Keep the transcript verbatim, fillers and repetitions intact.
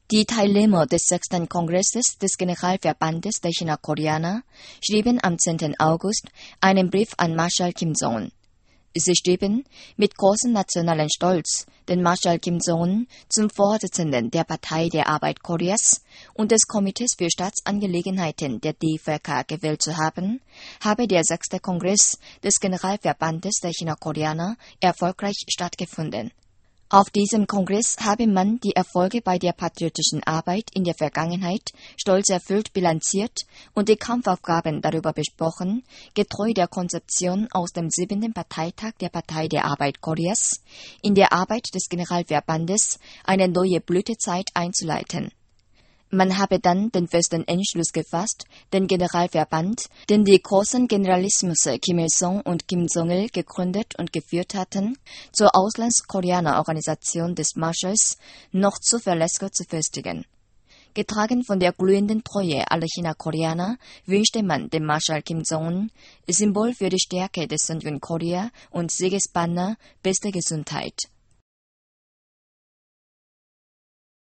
Die Teilnehmer des sechsten Kongresses des Generalverbandes der China-Koreaner schrieben am zehnten August einen Brief an Marschall Kim Jong-un. Sie schrieben mit großem nationalen Stolz, den Marschall Kim Jong-un zum Vorsitzenden der Partei der Arbeit Koreas und des Komitees für Staatsangelegenheiten der D V K gewählt zu haben, habe der sechste Kongress des Generalverbandes der China-Koreaner erfolgreich stattgefunden. Auf diesem Kongress habe man die Erfolge bei der patriotischen Arbeit in der Vergangenheit stolzerfüllt bilanziert und die Kampfaufgaben darüber besprochen, getreu der Konzeption aus dem siebten Parteitag der Partei der Arbeit Koreas, in der Arbeit des Generalverbandes eine neue Blütezeit einzuleiten. Man habe dann den festen Entschluss gefasst, den Generalverband, den die großen Generalismus Kim Il-sung und Kim Jong-il gegründet und geführt hatten, zur Auslandskoreaner-Organisation des Marschalls noch zuverlässiger zu festigen. Getragen von der glühenden Treue aller China-Koreaner wünschte man dem Marschall Kim Jong-un, Symbol für die Stärke des Sonjun Korea und Siegesbanner, beste Gesundheit.